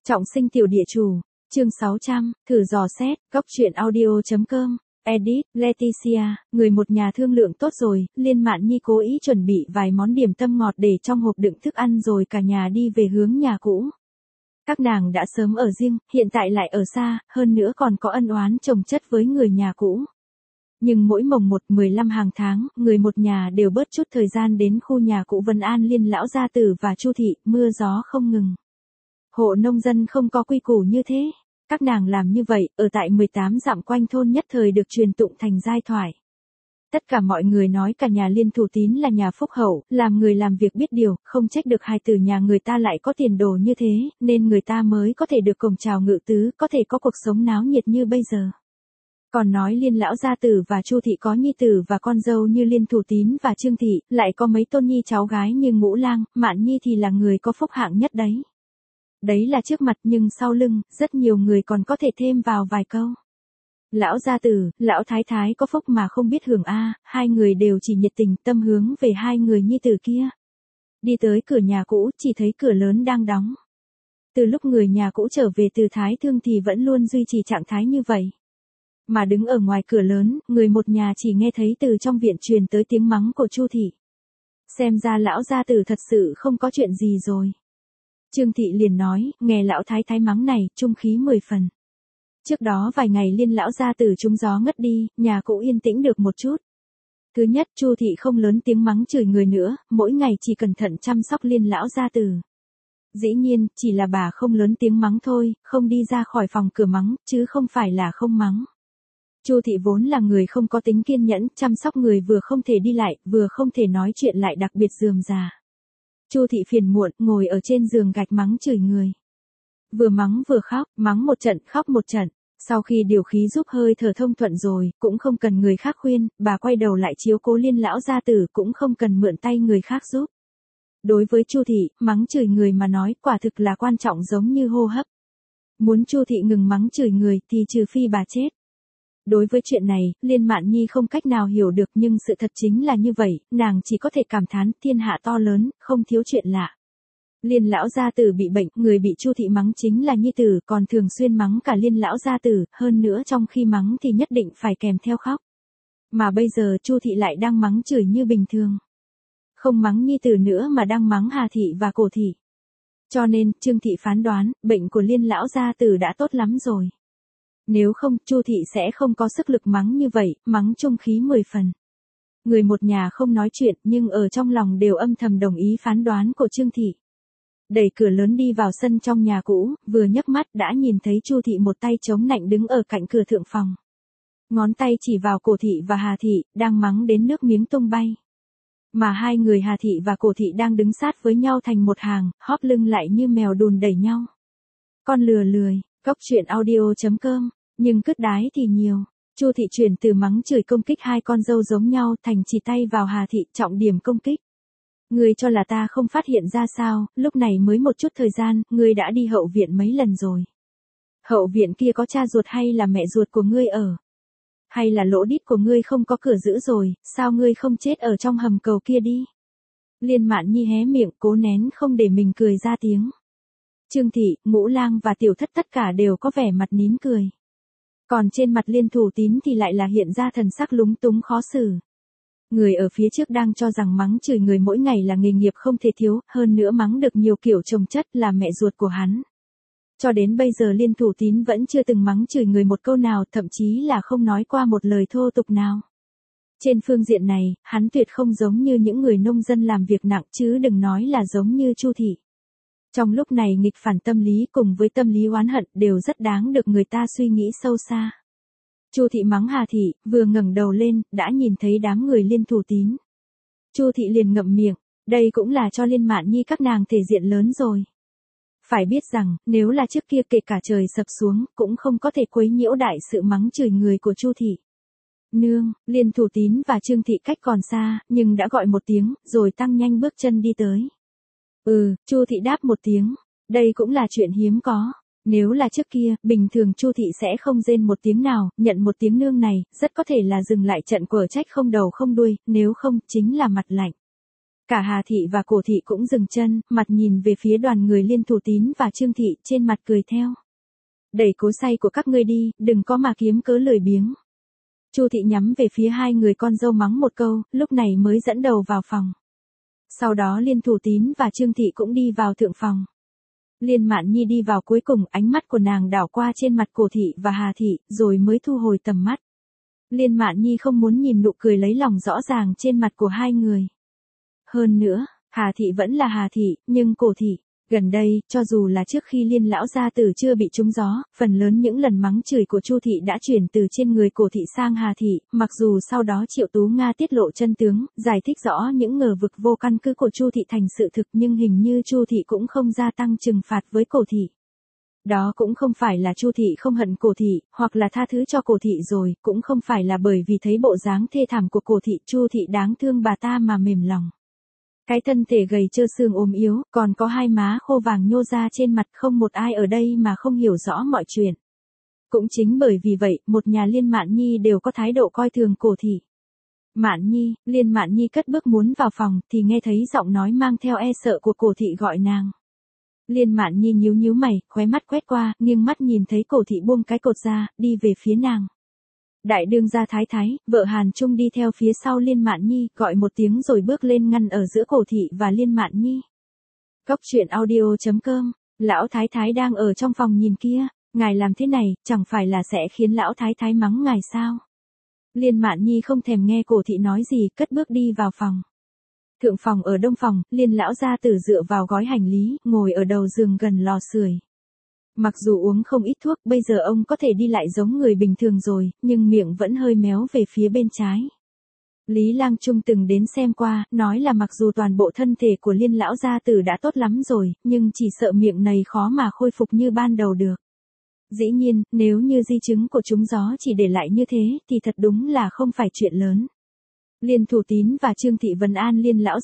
Trọng sinh tiểu địa chủ, chương 600, thử dò xét, góc truyện audio.com, edit, Leticia, người một nhà thương lượng tốt rồi, Liên Mạn Nhi cố ý chuẩn bị vài món điểm tâm ngọt để trong hộp đựng thức ăn rồi cả nhà đi về hướng nhà cũ. Các nàng đã sớm ở riêng, hiện tại lại ở xa, hơn nữa còn có ân oán chồng chất với người nhà cũ. Nhưng mỗi mồng 1/15 hàng tháng, người một nhà đều bớt chút thời gian đến khu nhà cũ Vân An Liên lão gia tử và Chu thị, mưa gió không ngừng. Hộ nông dân không có quy củ như thế. Các nàng làm như vậy, ở tại 18 dặm quanh thôn nhất thời được truyền tụng thành giai thoại. Tất cả mọi người nói cả nhà Liên Thủ Tín là nhà phúc hậu, làm người làm việc biết điều, không trách được hài tử nhà người ta lại có tiền đồ như thế, nên người ta mới có thể được cồng chào ngự tứ, có thể có cuộc sống náo nhiệt như bây giờ. Còn nói Liên lão gia tử và Chu thị có nhi tử và con dâu như Liên Thủ Tín và Trương thị, lại có mấy tôn nhi cháu gái như Ngũ Lang, Mạn Nhi thì là người có phúc hạng nhất đấy. Đấy là trước mặt nhưng sau lưng, rất nhiều người còn có thể thêm vào vài câu. Lão gia tử, lão thái thái có phúc mà không biết hưởng a, hai người đều chỉ nhiệt tình tâm hướng về hai người nhi tử kia. Đi tới cửa nhà cũ, chỉ thấy cửa lớn đang đóng. Từ lúc người nhà cũ trở về từ Thái Thương thì vẫn luôn duy trì trạng thái như vậy. Mà đứng ở ngoài cửa lớn, người một nhà chỉ nghe thấy từ trong viện truyền tới tiếng mắng của Chu thị. Xem ra lão gia tử thật sự không có chuyện gì rồi. Trương thị liền nói, nghe lão thái thái mắng này, trung khí 10 phần. Trước đó vài ngày Liên lão gia tử trúng gió ngất đi, nhà cũ yên tĩnh được một chút. Thứ nhất, Chu thị không lớn tiếng mắng chửi người nữa, mỗi ngày chỉ cẩn thận chăm sóc Liên lão gia tử. Dĩ nhiên, chỉ là bà không lớn tiếng mắng thôi, không đi ra khỏi phòng cửa mắng, chứ không phải là không mắng. Chu thị vốn là người không có tính kiên nhẫn, chăm sóc người vừa không thể đi lại, vừa không thể nói chuyện lại đặc biệt rườm rà. Chu thị phiền muộn, ngồi ở trên giường gạch mắng chửi người. Vừa mắng vừa khóc, mắng một trận, khóc một trận. Sau khi điều khí giúp hơi thở thông thuận rồi, cũng không cần người khác khuyên, bà quay đầu lại chiếu cố Liên lão gia tử, cũng không cần mượn tay người khác giúp. Đối với Chu thị, mắng chửi người mà nói, quả thực là quan trọng giống như hô hấp. Muốn Chu thị ngừng mắng chửi người thì trừ phi bà chết. Đối với chuyện này, Liên Mạn Nhi không cách nào hiểu được nhưng sự thật chính là như vậy, nàng chỉ có thể cảm thán thiên hạ to lớn, không thiếu chuyện lạ. Liên lão gia tử bị bệnh, người bị Chu thị mắng chính là nhi tử, còn thường xuyên mắng cả Liên lão gia tử, hơn nữa trong khi mắng thì nhất định phải kèm theo khóc. Mà bây giờ Chu thị lại đang mắng chửi như bình thường. Không mắng nhi tử nữa mà đang mắng Hà thị và Cổ thị. Cho nên, Trương thị phán đoán, bệnh của Liên lão gia tử đã tốt lắm rồi. Nếu không, Chu thị sẽ không có sức lực mắng như vậy, mắng trung khí 10 phần. Người một nhà không nói chuyện, nhưng ở trong lòng đều âm thầm đồng ý phán đoán của Trương thị. Đẩy cửa lớn đi vào sân trong nhà cũ, vừa nhấc mắt đã nhìn thấy Chu thị một tay chống nạnh đứng ở cạnh cửa thượng phòng. Ngón tay chỉ vào Cổ thị và Hà thị, đang mắng đến nước miếng tung bay. Mà hai người Hà thị và Cổ thị đang đứng sát với nhau thành một hàng, hóp lưng lại như mèo đùn đẩy nhau. Con lừa lười, góc truyện audio.com, nhưng cứt đái thì nhiều. Chu thị chuyển từ mắng chửi công kích hai con dâu giống nhau thành chỉ tay vào Hà thị, trọng điểm công kích. Ngươi cho là ta không phát hiện ra sao, lúc này mới một chút thời gian, ngươi đã đi hậu viện mấy lần rồi. Hậu viện kia có cha ruột hay là mẹ ruột của ngươi ở? Hay là lỗ đít của ngươi không có cửa giữ rồi, sao ngươi không chết ở trong hầm cầu kia đi? Liên Mạn Nhi hé miệng, cố nén không để mình cười ra tiếng. Trương thị, Ngũ Lang và Tiểu Thất tất cả đều có vẻ mặt nín cười. Còn trên mặt Liên Thủ Tín thì lại là hiện ra thần sắc lúng túng khó xử. Người ở phía trước đang cho rằng mắng chửi người mỗi ngày là nghề nghiệp không thể thiếu, hơn nữa mắng được nhiều kiểu chồng chất là mẹ ruột của hắn. Cho đến bây giờ Liên Thủ Tín vẫn chưa từng mắng chửi người một câu nào, thậm chí là không nói qua một lời thô tục nào. Trên phương diện này, hắn tuyệt không giống như những người nông dân làm việc nặng chứ đừng nói là giống như Chu thị. Trong lúc này nghịch phản tâm lý cùng với tâm lý oán hận đều rất đáng được người ta suy nghĩ sâu xa. Chu thị mắng Hà thị, vừa ngẩng đầu lên, đã nhìn thấy đám người Liên Thủ Tín. Chu thị liền ngậm miệng, đây cũng là cho Liên Mạn Nhi các nàng thể diện lớn rồi. Phải biết rằng, nếu là trước kia kể cả trời sập xuống, cũng không có thể quấy nhiễu đại sự mắng chửi người của Chu thị. Nương, Liên Thủ Tín và Trương thị cách còn xa, nhưng đã gọi một tiếng, rồi tăng nhanh bước chân đi tới. Chu thị đáp một tiếng, đây cũng là chuyện hiếm có. Nếu là trước kia, bình thường Chu thị sẽ không rên một tiếng nào, nhận một tiếng nương này, rất có thể là dừng lại trận quở trách không đầu không đuôi, nếu không, chính là mặt lạnh. Cả Hà Thị và Cổ Thị cũng dừng chân, mặt nhìn về phía đoàn người Liên Thủ Tín và Trương Thị, trên mặt cười theo. Đẩy cối xay của các ngươi đi, đừng có mà kiếm cớ lười biếng. Chu Thị nhắm về phía hai người con dâu mắng một câu, lúc này mới dẫn đầu vào phòng. Sau đó Liên Thủ Tín và Trương Thị cũng đi vào thượng phòng. Liên Mạn Nhi đi vào cuối cùng, ánh mắt của nàng đảo qua trên mặt Cổ Thị và Hà Thị, rồi mới thu hồi tầm mắt. Liên Mạn Nhi không muốn nhìn nụ cười lấy lòng rõ ràng trên mặt của hai người. Hơn nữa, Hà Thị vẫn là Hà Thị, nhưng Cổ Thị, gần đây, cho dù là trước khi Liên lão gia tử chưa bị trúng gió, phần lớn những lần mắng chửi của Chu Thị đã chuyển từ trên người Cổ Thị sang Hà Thị, mặc dù sau đó Triệu Tú Nga tiết lộ chân tướng, giải thích rõ những ngờ vực vô căn cứ của Chu Thị thành sự thực, nhưng hình như Chu Thị cũng không gia tăng trừng phạt với Cổ Thị. Đó cũng không phải là Chu Thị không hận Cổ Thị, hoặc là tha thứ cho Cổ Thị rồi, cũng không phải là bởi vì thấy bộ dáng thê thảm của Cổ Thị, Chu Thị đáng thương bà ta mà mềm lòng. Cái thân thể gầy trơ xương ốm yếu, còn có hai má khô vàng nhô ra trên mặt, không một ai ở đây mà không hiểu rõ mọi chuyện. Cũng chính bởi vì vậy, một nhà Liên Mạn Nhi đều có thái độ coi thường Cổ Thị. Mạn Nhi, Liên Mạn Nhi cất bước muốn vào phòng, thì nghe thấy giọng nói mang theo e sợ của Cổ Thị gọi nàng. Liên Mạn Nhi nhíu nhíu mày, khóe mắt quét qua, nghiêng mắt nhìn thấy Cổ Thị buông cái cột ra, đi về phía nàng. Đại đương gia Thái Thái, vợ Hàn Trung đi theo phía sau Liên Mạn Nhi, gọi một tiếng rồi bước lên ngăn ở giữa Cổ Thị và Liên Mạn Nhi. Cốc truyện audio.com, lão Thái Thái đang ở trong phòng nhìn kia, ngài làm thế này, chẳng phải là sẽ khiến lão Thái Thái mắng ngài sao? Liên Mạn Nhi không thèm nghe Cổ Thị nói gì, cất bước đi vào phòng. Thượng phòng ở đông phòng, Liên lão gia tử dựa vào gói hành lý, ngồi ở đầu giường gần lò sưởi. Mặc dù uống không ít thuốc, bây giờ ông có thể đi lại giống người bình thường rồi, nhưng miệng vẫn hơi méo về phía bên trái. Lý Lang Trung từng đến xem qua, nói là mặc dù toàn bộ thân thể của Liên lão gia tử đã tốt lắm rồi, nhưng chỉ sợ miệng này khó mà khôi phục như ban đầu được. Dĩ nhiên, nếu như di chứng của trúng gió chỉ để lại như thế, thì thật đúng là không phải chuyện lớn. Liên Thủ Tín và Trương Thị vấn an Liên lão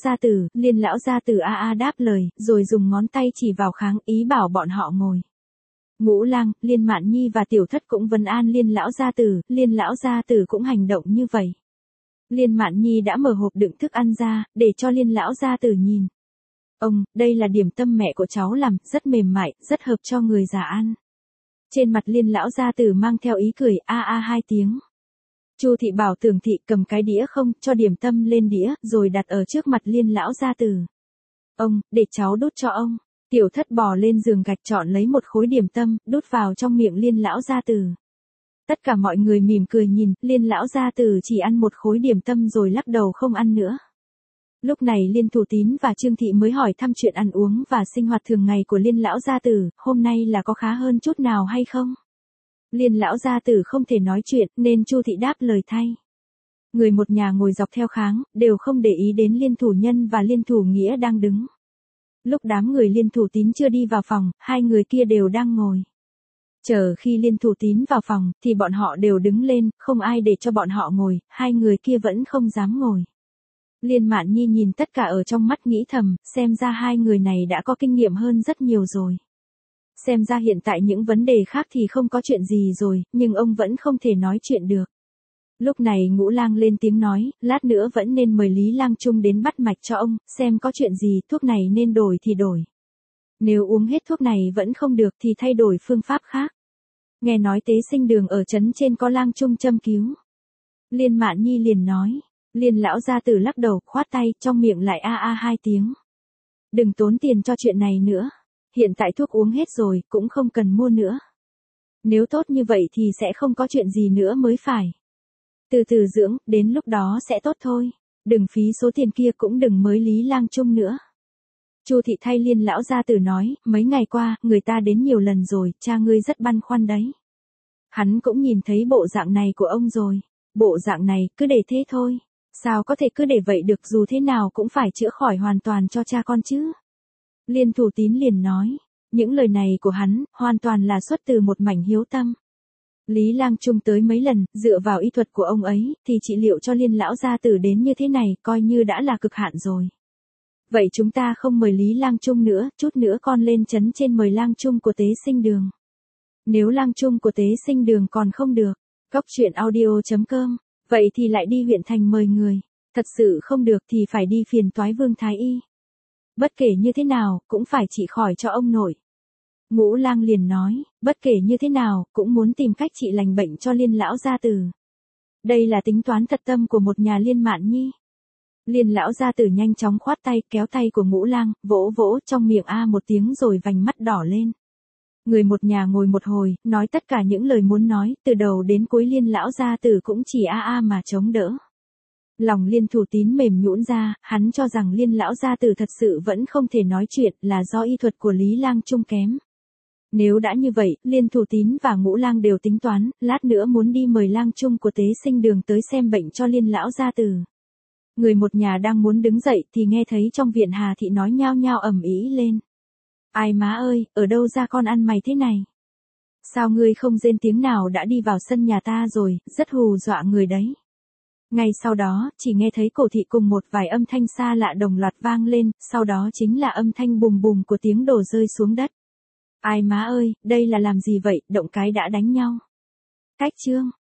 gia tử a đáp lời, rồi dùng ngón tay chỉ vào kháng, ý bảo bọn họ ngồi. Ngũ Lang, Liên Mạn Nhi và Tiểu Thất cũng vấn an Liên lão gia tử cũng hành động như vậy. Liên Mạn Nhi đã mở hộp đựng thức ăn ra, để cho Liên lão gia tử nhìn. Ông, đây là điểm tâm mẹ của cháu làm, rất mềm mại, rất hợp cho người già ăn. Trên mặt Liên lão gia tử mang theo ý cười, hai tiếng. Chu Thị bảo Tưởng Thị cầm cái đĩa không, cho điểm tâm lên đĩa, rồi đặt ở trước mặt Liên lão gia tử. Ông, để cháu đút cho ông. Tiểu Thất bò lên giường gạch chọn lấy một khối điểm tâm, đút vào trong miệng Liên lão gia tử. Tất cả mọi người mỉm cười nhìn, Liên lão gia tử chỉ ăn một khối điểm tâm rồi lắc đầu không ăn nữa. Lúc này Liên Thủ Tín và Trương Thị mới hỏi thăm chuyện ăn uống và sinh hoạt thường ngày của Liên lão gia tử, hôm nay là có khá hơn chút nào hay không? Liên lão gia tử không thể nói chuyện, nên Chu Thị đáp lời thay. Người một nhà ngồi dọc theo kháng, đều không để ý đến Liên Thủ Nhân và Liên Thủ Nghĩa đang đứng. Lúc đám người Liên Thủ Tín chưa đi vào phòng, hai người kia đều đang ngồi. Chờ khi Liên Thủ Tín vào phòng, thì bọn họ đều đứng lên, không ai để cho bọn họ ngồi, hai người kia vẫn không dám ngồi. Liên Mạn Nhi nhìn tất cả ở trong mắt nghĩ thầm, xem ra hai người này đã có kinh nghiệm hơn rất nhiều rồi. Xem ra hiện tại những vấn đề khác thì không có chuyện gì rồi, nhưng ông vẫn không thể nói chuyện được. Lúc này Ngũ Lang lên tiếng nói, lát nữa vẫn nên mời Lý Lang Trung đến bắt mạch cho ông, xem có chuyện gì, thuốc này nên đổi thì đổi. Nếu uống hết thuốc này vẫn không được thì thay đổi phương pháp khác. Nghe nói Tế Sinh Đường ở trấn trên có Lang Trung châm cứu. Liên Mạn Nhi liền nói, Liên lão gia tử lắc đầu, khoát tay, trong miệng lại hai tiếng. Đừng tốn tiền cho chuyện này nữa. Hiện tại thuốc uống hết rồi, cũng không cần mua nữa. Nếu tốt như vậy thì sẽ không có chuyện gì nữa mới phải. Từ từ dưỡng, đến lúc đó sẽ tốt thôi. Đừng phí số tiền kia, cũng đừng mới Lý Lang Trung nữa. Chu Thị thay Liên lão gia tử nói, mấy ngày qua, người ta đến nhiều lần rồi, cha ngươi rất băn khoăn đấy. Hắn cũng nhìn thấy bộ dạng này của ông rồi. Bộ dạng này, cứ để thế thôi. Sao có thể cứ để vậy được, dù thế nào cũng phải chữa khỏi hoàn toàn cho cha con chứ. Liên Thủ Tín liền nói, những lời này của hắn, hoàn toàn là xuất từ một mảnh hiếu tâm. Lý Lang Trung tới mấy lần, dựa vào y thuật của ông ấy, thì trị liệu cho Liên lão gia tử đến như thế này, coi như đã là cực hạn rồi. Vậy chúng ta không mời Lý Lang Trung nữa, chút nữa con lên trấn trên mời Lang Trung của Tế Sinh Đường. Nếu Lang Trung của Tế Sinh Đường còn không được, cốc truyện audio.com, vậy thì lại đi huyện thành mời người. Thật sự không được thì phải đi phiền toái Vương Thái Y. Bất kể như thế nào, cũng phải trị khỏi cho ông nội. Ngũ Lang liền nói, bất kể như thế nào, cũng muốn tìm cách trị lành bệnh cho Liên lão gia tử. Đây là tính toán thật tâm của một nhà Liên Mạn Nhi. Liên lão gia tử nhanh chóng khoát tay, kéo tay của Ngũ Lang, vỗ vỗ trong miệng a một tiếng rồi vành mắt đỏ lên. Người một nhà ngồi một hồi, nói tất cả những lời muốn nói, từ đầu đến cuối Liên lão gia tử cũng chỉ a mà chống đỡ. Lòng Liên Thủ Tín mềm nhũn ra, hắn cho rằng Liên lão gia tử thật sự vẫn không thể nói chuyện, là do y thuật của Lý Lang Trung kém. Nếu đã như vậy, Liên Thủ Tín và Ngũ Lang đều tính toán, lát nữa muốn đi mời Lang Trung của Tế Sinh Đường tới xem bệnh cho Liên lão gia tử. Người một nhà đang muốn đứng dậy thì nghe thấy trong viện Hà Thị nói nhao nhao ầm ĩ lên. Ai má ơi, ở đâu ra con ăn mày thế này? Sao ngươi không rên tiếng nào đã đi vào sân nhà ta rồi, rất hù dọa người đấy. Ngay sau đó, chỉ nghe thấy Cổ Thị cùng một vài âm thanh xa lạ đồng loạt vang lên, sau đó chính là âm thanh bùm bùm của tiếng đổ rơi xuống đất. Ai má ơi, đây là làm gì vậy, động cái đã đánh nhau. Cách chương.